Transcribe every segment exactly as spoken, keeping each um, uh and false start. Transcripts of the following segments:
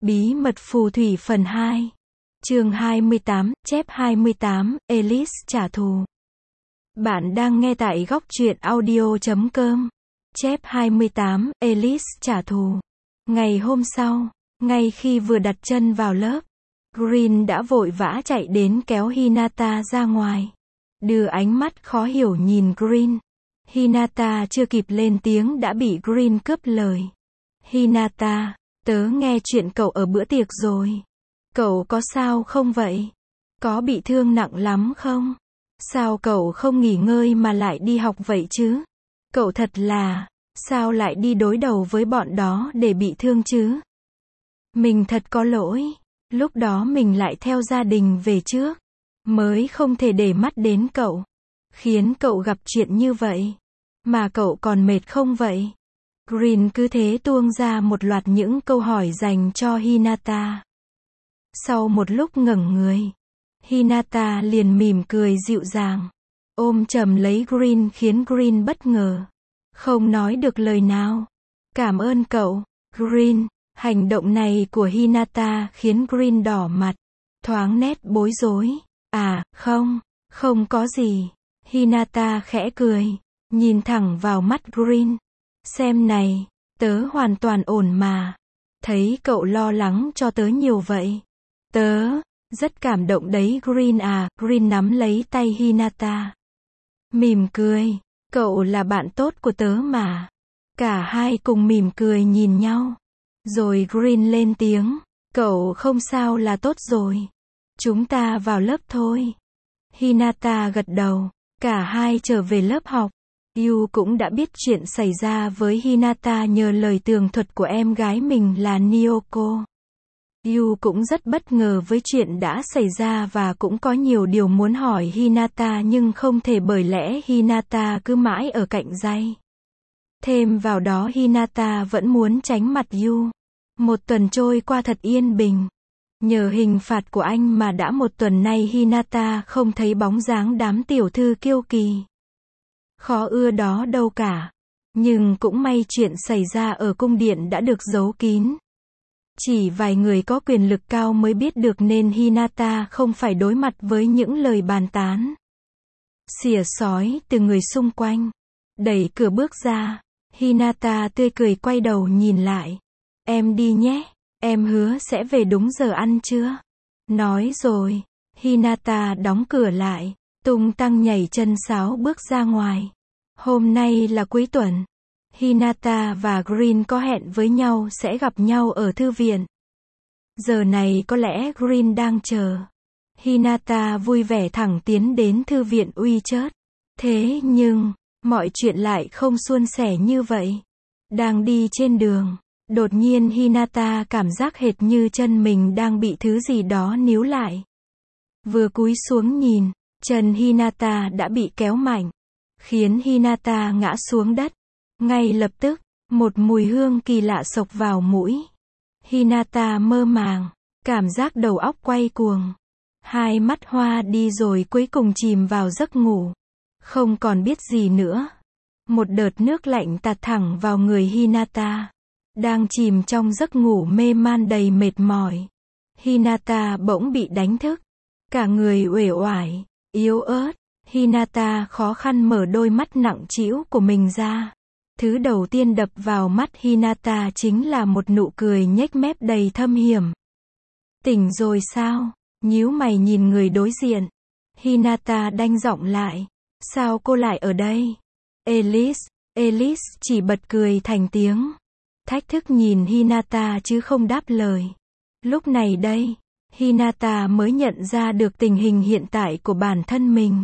Bí mật phù thủy phần hai. Chương hai mươi tám, chép hai mươi tám, Alice trả thù. Bạn đang nghe tại góc truyện audio chấm com. Chép hai mươi tám, Alice trả thù. Ngày hôm sau, ngay khi vừa đặt chân vào lớp, Green đã vội vã chạy đến kéo Hinata ra ngoài. Đưa ánh mắt khó hiểu nhìn Green. Hinata chưa kịp lên tiếng đã bị Green cướp lời. Hinata, tớ nghe chuyện cậu ở bữa tiệc rồi. Cậu có sao không vậy? Có bị thương nặng lắm không? Sao cậu không nghỉ ngơi mà lại đi học vậy chứ? Cậu thật là, sao lại đi đối đầu với bọn đó để bị thương chứ? Mình thật có lỗi. Lúc đó mình lại theo gia đình về trước. Mới không thể để mắt đến cậu. Khiến cậu gặp chuyện như vậy. Mà cậu còn mệt không vậy? Green cứ thế tuông ra một loạt những câu hỏi dành cho Hinata. Sau một lúc ngẩng người, Hinata liền mỉm cười dịu dàng, ôm chầm lấy Green khiến Green bất ngờ. Không nói được lời nào. Cảm ơn cậu, Green. Hành động này của Hinata khiến Green đỏ mặt, thoáng nét bối rối. À, không, không có gì. Hinata khẽ cười, nhìn thẳng vào mắt Green. Xem này, tớ hoàn toàn ổn mà. Thấy cậu lo lắng cho tớ nhiều vậy. Tớ, rất cảm động đấy Green à. Green nắm lấy tay Hinata. Mỉm cười, cậu là bạn tốt của tớ mà. Cả hai cùng mỉm cười nhìn nhau. Rồi Green lên tiếng, cậu không sao là tốt rồi. Chúng ta vào lớp thôi. Hinata gật đầu, cả hai trở về lớp học. Yu cũng đã biết chuyện xảy ra với Hinata nhờ lời tường thuật của em gái mình là Nyoko. Yu cũng rất bất ngờ với chuyện đã xảy ra và cũng có nhiều điều muốn hỏi Hinata nhưng không thể bởi lẽ Hinata cứ mãi ở cạnh Jay. Thêm vào đó Hinata vẫn muốn tránh mặt Yu. Một tuần trôi qua thật yên bình. Nhờ hình phạt của anh mà đã một tuần nay Hinata không thấy bóng dáng đám tiểu thư kiêu kỳ. Khó ưa đó đâu cả. Nhưng cũng may chuyện xảy ra ở cung điện đã được giấu kín. Chỉ vài người có quyền lực cao mới biết được nên Hinata không phải đối mặt với những lời bàn tán xỉa xói từ người xung quanh. Đẩy cửa bước ra, Hinata tươi cười quay đầu nhìn lại. Em đi nhé, em hứa sẽ về đúng giờ ăn trưa. Nói rồi, Hinata đóng cửa lại, tung tăng nhảy chân sáo bước ra ngoài. Hôm nay là cuối tuần. Hinata và Green có hẹn với nhau sẽ gặp nhau ở thư viện. Giờ này có lẽ Green đang chờ. Hinata vui vẻ thẳng tiến đến thư viện uy chớt. Thế nhưng, mọi chuyện lại không suôn sẻ như vậy. Đang đi trên đường, đột nhiên Hinata cảm giác hệt như chân mình đang bị thứ gì đó níu lại. Vừa cúi xuống nhìn, chân Hinata đã bị kéo mạnh, khiến Hinata ngã xuống đất. Ngay lập tức, một mùi hương kỳ lạ xộc vào mũi. Hinata mơ màng, cảm giác đầu óc quay cuồng. Hai mắt hoa đi rồi cuối cùng chìm vào giấc ngủ. Không còn biết gì nữa. Một đợt nước lạnh tạt thẳng vào người Hinata. Đang chìm trong giấc ngủ mê man đầy mệt mỏi. Hinata bỗng bị đánh thức. Cả người uể oải, yếu ớt. Hinata khó khăn mở đôi mắt nặng trĩu của mình ra. Thứ đầu tiên đập vào mắt Hinata chính là một nụ cười nhếch mép đầy thâm hiểm. Tỉnh rồi sao? Nhíu mày nhìn người đối diện. Hinata đanh giọng lại. Sao cô lại ở đây? Alice, Alice chỉ bật cười thành tiếng. Thách thức nhìn Hinata chứ không đáp lời. Lúc này đây, Hinata mới nhận ra được tình hình hiện tại của bản thân mình.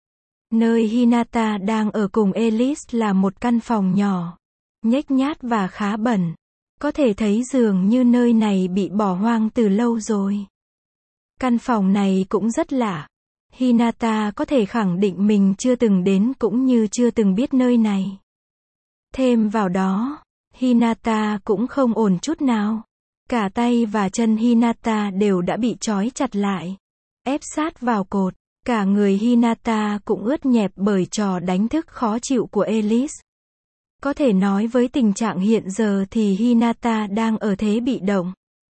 Nơi Hinata đang ở cùng Alice là một căn phòng nhỏ, nhếch nhác và khá bẩn. Có thể thấy dường như nơi này bị bỏ hoang từ lâu rồi. Căn phòng này cũng rất lạ. Hinata có thể khẳng định mình chưa từng đến cũng như chưa từng biết nơi này. Thêm vào đó, Hinata cũng không ổn chút nào. Cả tay và chân Hinata đều đã bị trói chặt lại, ép sát vào cột. Cả người Hinata cũng ướt nhẹp bởi trò đánh thức khó chịu của Alice. Có thể nói với tình trạng hiện giờ thì Hinata đang ở thế bị động.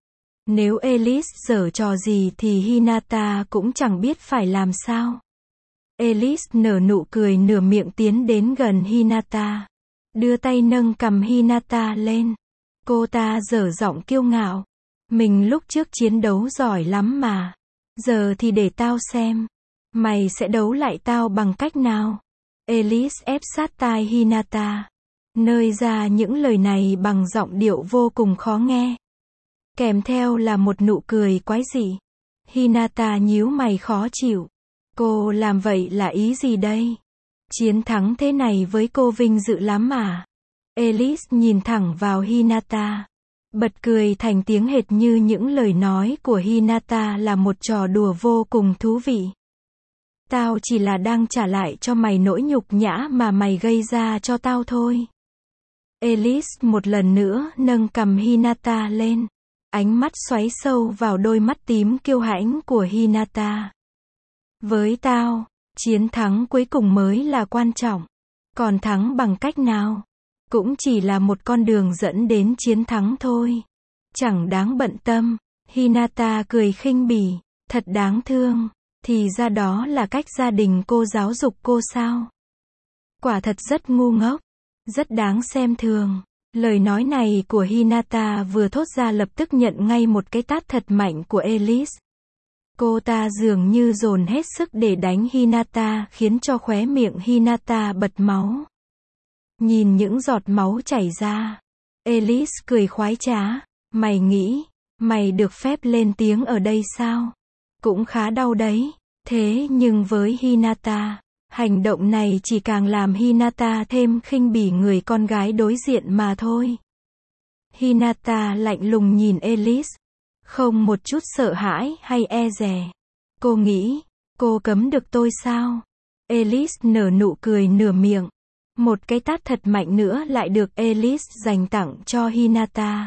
Nếu Elise giở trò gì thì Hinata cũng chẳng biết phải làm sao. Elise nở nụ cười nửa miệng tiến đến gần Hinata. Đưa tay nâng cằm Hinata lên. Cô ta dở giọng kiêu ngạo. Mình lúc trước chiến đấu giỏi lắm mà. Giờ thì để tao xem. Mày sẽ đấu lại tao bằng cách nào? Elise ép sát tai Hinata. Nơi ra những lời này bằng giọng điệu vô cùng khó nghe. Kèm theo là một nụ cười quái dị. Hinata nhíu mày khó chịu. Cô làm vậy là ý gì đây? Chiến thắng thế này với cô vinh dự lắm à? Elise nhìn thẳng vào Hinata. Bật cười thành tiếng hệt như những lời nói của Hinata là một trò đùa vô cùng thú vị. Tao chỉ là đang trả lại cho mày nỗi nhục nhã mà mày gây ra cho tao thôi. Elise một lần nữa nâng cằm Hinata lên. Ánh mắt xoáy sâu vào đôi mắt tím kiêu hãnh của Hinata. Với tao, chiến thắng cuối cùng mới là quan trọng. Còn thắng bằng cách nào? Cũng chỉ là một con đường dẫn đến chiến thắng thôi. Chẳng đáng bận tâm. Hinata cười khinh bỉ. Thật đáng thương. Thì ra đó là cách gia đình cô giáo dục cô sao? Quả thật rất ngu ngốc. Rất đáng xem thường. Lời nói này của Hinata vừa thốt ra lập tức nhận ngay một cái tát thật mạnh của Elise. Cô ta dường như dồn hết sức để đánh Hinata, khiến cho khóe miệng Hinata bật máu. Nhìn những giọt máu chảy ra, Elise cười khoái trá. Mày nghĩ, mày được phép lên tiếng ở đây sao? Cũng khá đau đấy. Thế nhưng với Hinata, hành động này chỉ càng làm Hinata thêm khinh bỉ người con gái đối diện mà thôi. Hinata lạnh lùng nhìn Elise. Không một chút sợ hãi hay e dè. Cô nghĩ, cô cấm được tôi sao? Elise nở nụ cười nửa miệng. Một cái tát thật mạnh nữa lại được Elise dành tặng cho Hinata.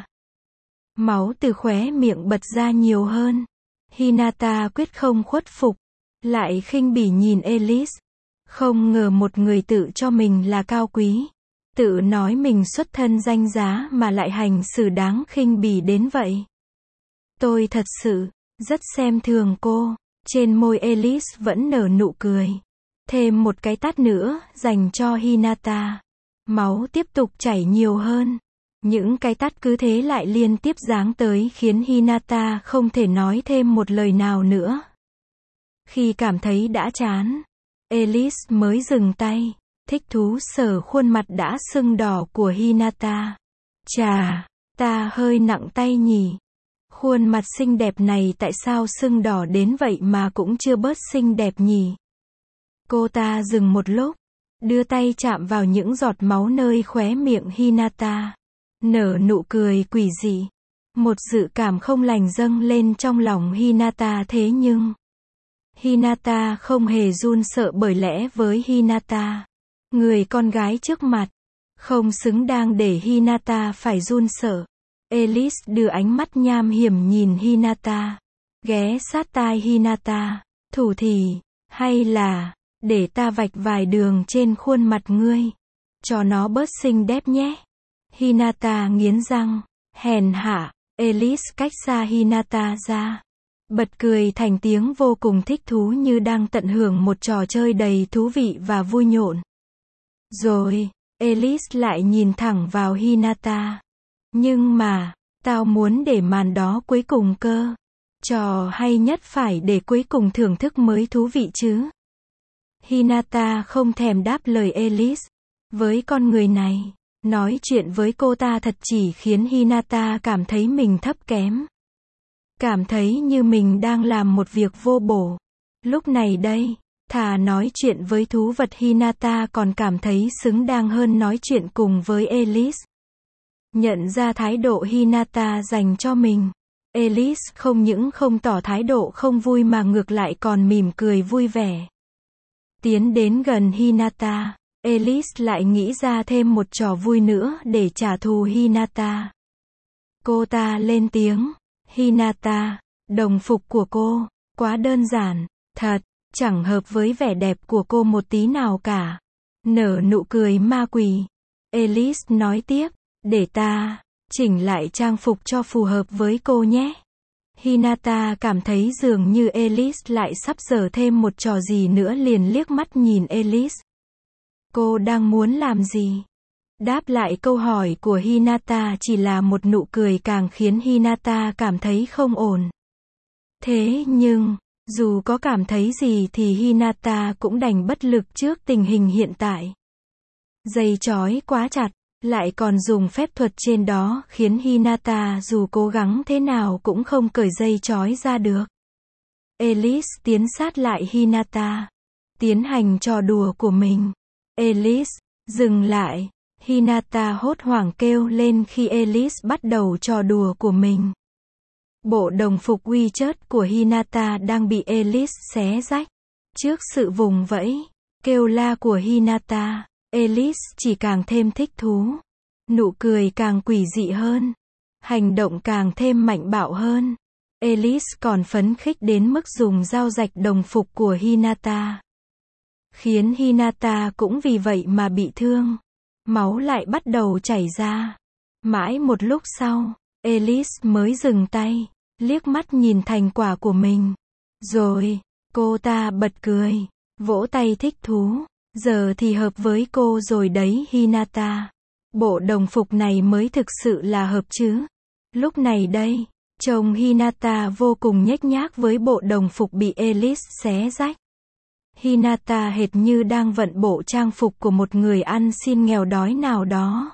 Máu từ khóe miệng bật ra nhiều hơn. Hinata quyết không khuất phục. Lại khinh bỉ nhìn Elise. Không ngờ một người tự cho mình là cao quý. Tự nói mình xuất thân danh giá mà lại hành xử đáng khinh bỉ đến vậy. Tôi thật sự, rất xem thường cô. Trên môi Elise vẫn nở nụ cười. Thêm một cái tát nữa, dành cho Hinata. Máu tiếp tục chảy nhiều hơn. Những cái tát cứ thế lại liên tiếp giáng tới khiến Hinata không thể nói thêm một lời nào nữa. Khi cảm thấy đã chán, Elise mới dừng tay. Thích thú sờ khuôn mặt đã sưng đỏ của Hinata. Chà, ta hơi nặng tay nhỉ. Khuôn mặt xinh đẹp này tại sao sưng đỏ đến vậy mà cũng chưa bớt xinh đẹp nhỉ? Cô ta dừng một lúc, đưa tay chạm vào những giọt máu nơi khóe miệng Hinata. Nở nụ cười quỷ dị. Một dự cảm không lành dâng lên trong lòng Hinata thế nhưng Hinata không hề run sợ bởi lẽ với Hinata, người con gái trước mặt, không xứng đáng để Hinata phải run sợ. Elise đưa ánh mắt nham hiểm nhìn Hinata. Ghé sát tai Hinata. Thủ thì, hay là, để ta vạch vài đường trên khuôn mặt ngươi. Cho nó bớt xinh đẹp nhé. Hinata nghiến răng. Hèn hạ. Elise cách xa Hinata ra. Bật cười thành tiếng vô cùng thích thú như đang tận hưởng một trò chơi đầy thú vị và vui nhộn. Rồi, Elise lại nhìn thẳng vào Hinata. Nhưng mà, tao muốn để màn đó cuối cùng cơ. Trò hay nhất phải để cuối cùng thưởng thức mới thú vị chứ. Hinata không thèm đáp lời Elise. Với con người này, nói chuyện với cô ta thật chỉ khiến Hinata cảm thấy mình thấp kém. Cảm thấy như mình đang làm một việc vô bổ. Lúc này đây, thà nói chuyện với thú vật Hinata còn cảm thấy xứng đáng hơn nói chuyện cùng với Elise. Nhận ra thái độ Hinata dành cho mình, Elise không những không tỏ thái độ không vui mà ngược lại còn mỉm cười vui vẻ. Tiến đến gần Hinata, Elise lại nghĩ ra thêm một trò vui nữa để trả thù Hinata. Cô ta lên tiếng, Hinata, đồng phục của cô, quá đơn giản, thật, chẳng hợp với vẻ đẹp của cô một tí nào cả. Nở nụ cười ma quỷ, Elise nói tiếp, để ta chỉnh lại trang phục cho phù hợp với cô nhé. Hinata cảm thấy dường như Elise lại sắp giở thêm một trò gì nữa liền liếc mắt nhìn Elise. Cô đang muốn làm gì? Đáp lại câu hỏi của Hinata chỉ là một nụ cười càng khiến Hinata cảm thấy không ổn. Thế nhưng, dù có cảm thấy gì thì Hinata cũng đành bất lực trước tình hình hiện tại. Dây trói quá chặt, lại còn dùng phép thuật trên đó khiến Hinata dù cố gắng thế nào cũng không cởi dây trói ra được. Elise tiến sát lại Hinata, tiến hành trò đùa của mình. Elise, dừng lại. Hinata hốt hoảng kêu lên khi Elise bắt đầu trò đùa của mình. Bộ đồng phục Witcher của Hinata đang bị Elise xé rách. Trước sự vùng vẫy, kêu la của Hinata, Elise chỉ càng thêm thích thú. Nụ cười càng quỷ dị hơn. Hành động càng thêm mạnh bạo hơn. Elise còn phấn khích đến mức dùng dao rạch đồng phục của Hinata. Khiến Hinata cũng vì vậy mà bị thương. Máu lại bắt đầu chảy ra. Mãi một lúc sau, Elise mới dừng tay, liếc mắt nhìn thành quả của mình. Rồi, cô ta bật cười, vỗ tay thích thú. Giờ thì hợp với cô rồi đấy Hinata. Bộ đồng phục này mới thực sự là hợp chứ. Lúc này đây, trông Hinata vô cùng nhếch nhác với bộ đồng phục bị Elise xé rách. Hinata hệt như đang vận bộ trang phục của một người ăn xin nghèo đói nào đó.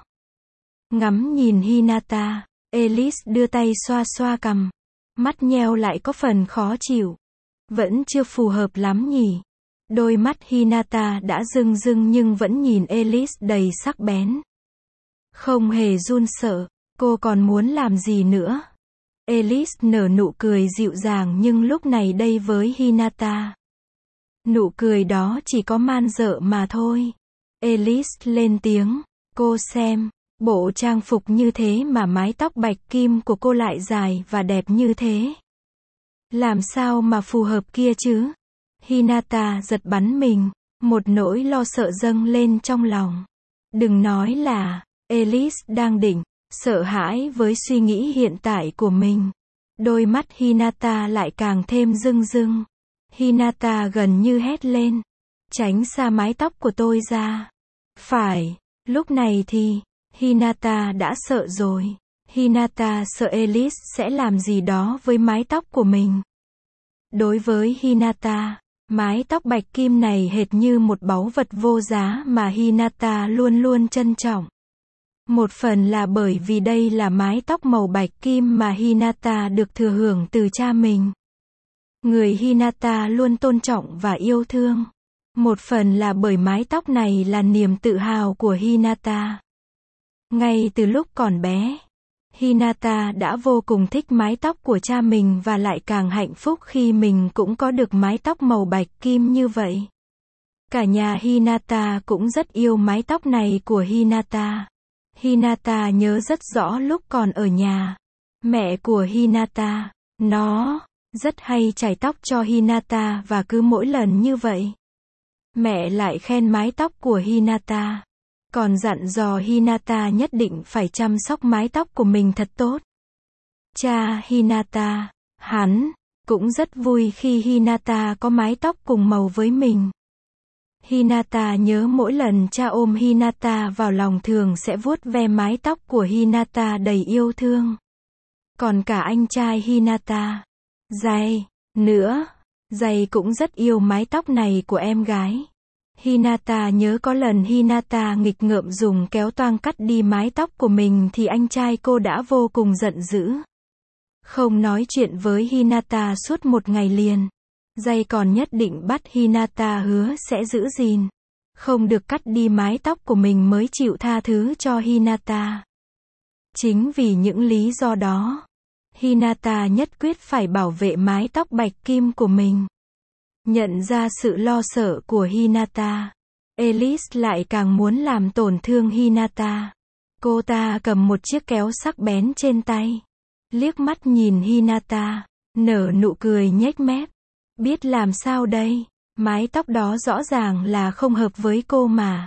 Ngắm nhìn Hinata, Elise đưa tay xoa xoa cằm. Mắt nheo lại có phần khó chịu. Vẫn chưa phù hợp lắm nhỉ. Đôi mắt Hinata đã rưng rưng nhưng vẫn nhìn Elise đầy sắc bén. Không hề run sợ, cô còn muốn làm gì nữa? Elise nở nụ cười dịu dàng nhưng lúc này đây với Hinata. Nụ cười đó chỉ có man dợ mà thôi. Elise lên tiếng, cô xem, bộ trang phục như thế mà mái tóc bạch kim của cô lại dài và đẹp như thế. Làm sao mà phù hợp kia chứ? Hinata giật bắn mình, một nỗi lo sợ dâng lên trong lòng. Đừng nói là, Elise đang định, sợ hãi với suy nghĩ hiện tại của mình. Đôi mắt Hinata lại càng thêm rưng rưng. Hinata gần như hét lên. Tránh xa mái tóc của tôi ra. Phải, lúc này thì, Hinata đã sợ rồi. Hinata sợ Elise sẽ làm gì đó với mái tóc của mình. Đối với Hinata, mái tóc bạch kim này hệt như một báu vật vô giá mà Hinata luôn luôn trân trọng. Một phần là bởi vì đây là mái tóc màu bạch kim mà Hinata được thừa hưởng từ cha mình. Người Hinata luôn tôn trọng và yêu thương. Một phần là bởi mái tóc này là niềm tự hào của Hinata. Ngay từ lúc còn bé, Hinata đã vô cùng thích mái tóc của cha mình và lại càng hạnh phúc khi mình cũng có được mái tóc màu bạch kim như vậy. Cả nhà Hinata cũng rất yêu mái tóc này của Hinata. Hinata nhớ rất rõ lúc còn ở nhà. Mẹ của Hinata, nó rất hay chải tóc cho Hinata và cứ mỗi lần như vậy, mẹ lại khen mái tóc của Hinata. Còn dặn dò Hinata nhất định phải chăm sóc mái tóc của mình thật tốt. Cha Hinata, hắn cũng rất vui khi Hinata có mái tóc cùng màu với mình. Hinata nhớ mỗi lần cha ôm Hinata vào lòng thường sẽ vuốt ve mái tóc của Hinata đầy yêu thương. Còn cả anh trai Hinata, Jay, nữa, Jay cũng rất yêu mái tóc này của em gái. Hinata nhớ có lần Hinata nghịch ngợm dùng kéo toang cắt đi mái tóc của mình thì anh trai cô đã vô cùng giận dữ. Không nói chuyện với Hinata suốt một ngày liền. Jay còn nhất định bắt Hinata hứa sẽ giữ gìn, không được cắt đi mái tóc của mình mới chịu tha thứ cho Hinata. Chính vì những lý do đó, Hinata nhất quyết phải bảo vệ mái tóc bạch kim của mình. Nhận ra sự lo sợ của Hinata, Elise lại càng muốn làm tổn thương Hinata. Cô ta cầm một chiếc kéo sắc bén trên tay, liếc mắt nhìn Hinata, nở nụ cười nhếch mép. Biết làm sao đây, mái tóc đó rõ ràng là không hợp với cô mà.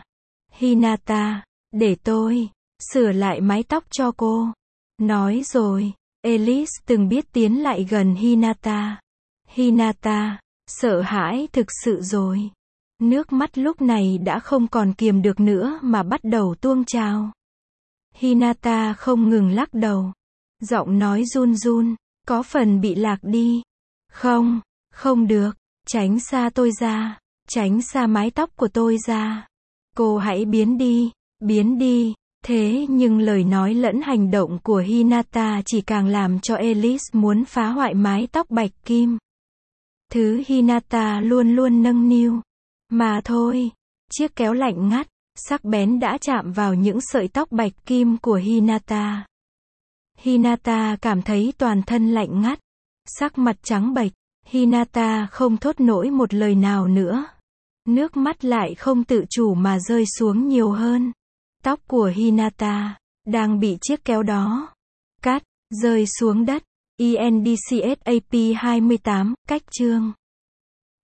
Hinata, để tôi sửa lại mái tóc cho cô. Nói rồi, Elise từng biết tiến lại gần Hinata. Hinata, sợ hãi thực sự rồi. Nước mắt lúc này đã không còn kiềm được nữa mà bắt đầu tuôn trào. Hinata không ngừng lắc đầu. Giọng nói run run, có phần bị lạc đi. Không, không được, tránh xa tôi ra, tránh xa mái tóc của tôi ra. Cô hãy biến đi, biến đi. Thế nhưng lời nói lẫn hành động của Hinata chỉ càng làm cho Elise muốn phá hoại mái tóc bạch kim. Thứ Hinata luôn luôn nâng niu. Mà thôi, chiếc kéo lạnh ngắt, sắc bén đã chạm vào những sợi tóc bạch kim của Hinata. Hinata cảm thấy toàn thân lạnh ngắt, sắc mặt trắng bệch. Hinata không thốt nổi một lời nào nữa. Nước mắt lại không tự chủ mà rơi xuống nhiều hơn. Tóc của Hinata đang bị chiếc kéo đó cắt, rơi xuống đất. e en đê xê ét a pê hai mươi tám, cách chương